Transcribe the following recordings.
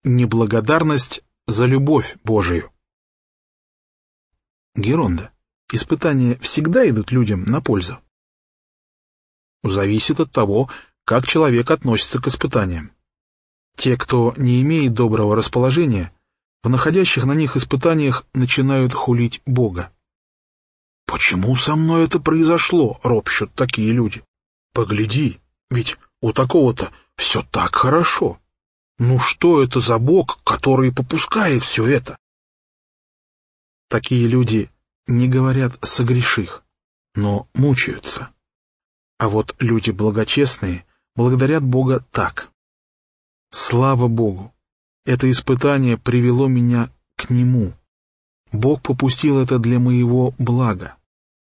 Неблагодарность за любовь Божию. Геронда. Испытания всегда идут людям на пользу? Зависит от того, как человек относится к испытаниям. Те, кто не имеет доброго расположения, в находящих на них испытаниях начинают хулить Бога. «Почему со мной это произошло?» — ропщут такие люди. «Погляди, ведь у такого-то все так хорошо. Ну что это за Бог, который попускает все это?» Такие люди не говорят «согреших», но мучаются. А вот люди благочестные благодарят Бога так: «Слава Богу! Это испытание привело меня к Нему. Бог попустил это для моего блага».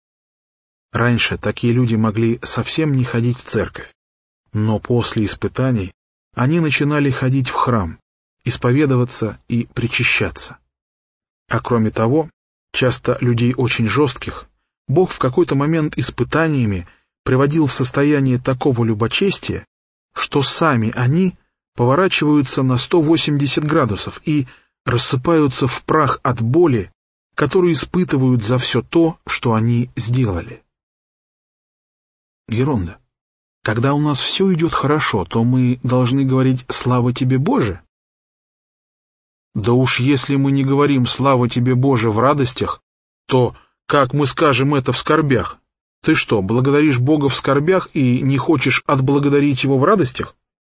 Раньше такие люди могли совсем не ходить в церковь, но после испытаний они начинали ходить в храм, исповедоваться и причащаться. А кроме того, часто людей очень жестких Бог в какой-то момент испытаниями приводил в состояние такого любочестия, что сами они поворачиваются на 180 градусов и рассыпаются в прах от боли, которую испытывают за все то, что они сделали. Геронда. Когда у нас все идет хорошо, то мы должны говорить «Слава тебе, Боже»? Да уж если мы не говорим «Слава тебе, Боже» в радостях, то как мы скажем это в скорбях? Ты что, благодаришь Бога в скорбях и не хочешь отблагодарить Его в радостях?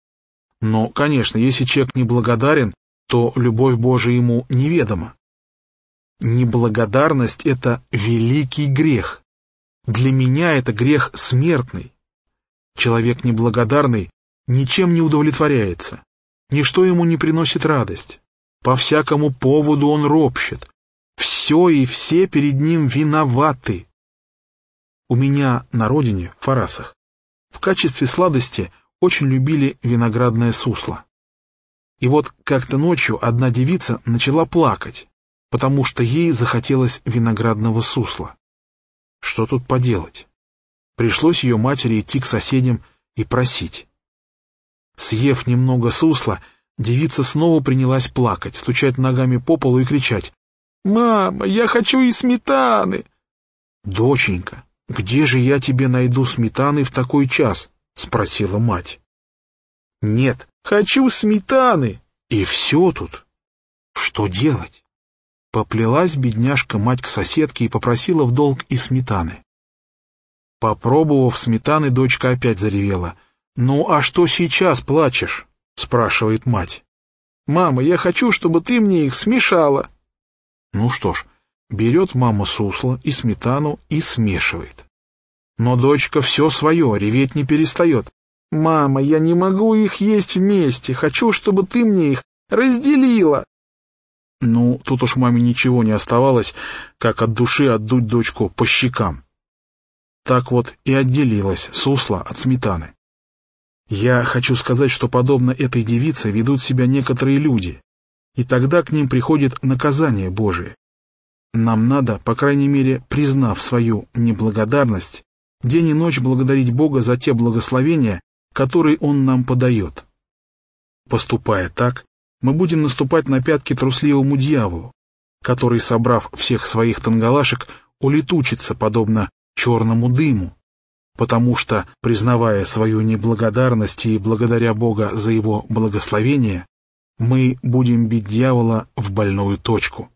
Но, конечно, если человек неблагодарен, то любовь Божия ему неведома. Неблагодарность — это великий грех. Для меня это грех смертный. Человек неблагодарный ничем не удовлетворяется, ничто ему не приносит радость. По всякому поводу он ропщет. Все и все перед ним виноваты. У меня на родине, в Фарасах, в качестве сладости очень любили виноградное сусло. И вот как-то ночью одна девица начала плакать, потому что ей захотелось виноградного сусла. Что тут поделать? Пришлось ее матери идти к соседям и просить. Съев немного сусла, девица снова принялась плакать, стучать ногами по полу и кричать: «Мама, я хочу и сметаны!» «Доченька, где же я тебе найду сметаны в такой час?» — спросила мать. «Нет, хочу сметаны!» И все тут. Что делать? Поплелась бедняжка-мать к соседке и попросила в долг и сметаны. Попробовав сметаны, дочка опять заревела. «Ну, а что сейчас плачешь?» — спрашивает мать. «Мама, я хочу, чтобы ты мне их смешала». Ну что ж, берет мама сусло и сметану и смешивает. Но дочка все свое, реветь не перестает. «Мама, я не могу их есть вместе, хочу, чтобы ты мне их разделила». Ну, тут уж маме ничего не оставалось, как от души отдуть дочку по щекам. Так вот и отделилась сусло от сметаны. Я хочу сказать, что подобно этой девице ведут себя некоторые люди, и тогда к ним приходит наказание Божие. Нам надо, по крайней мере, признав свою неблагодарность, день и ночь благодарить Бога за те благословения, которые Он нам подает. Поступая так, мы будем наступать на пятки трусливому дьяволу, который, собрав всех своих тангалашек, улетучится, подобно черному дыму, потому что, признавая свою неблагодарность и благодаря Бога за Его благословение, мы будем бить дьявола в больную точку.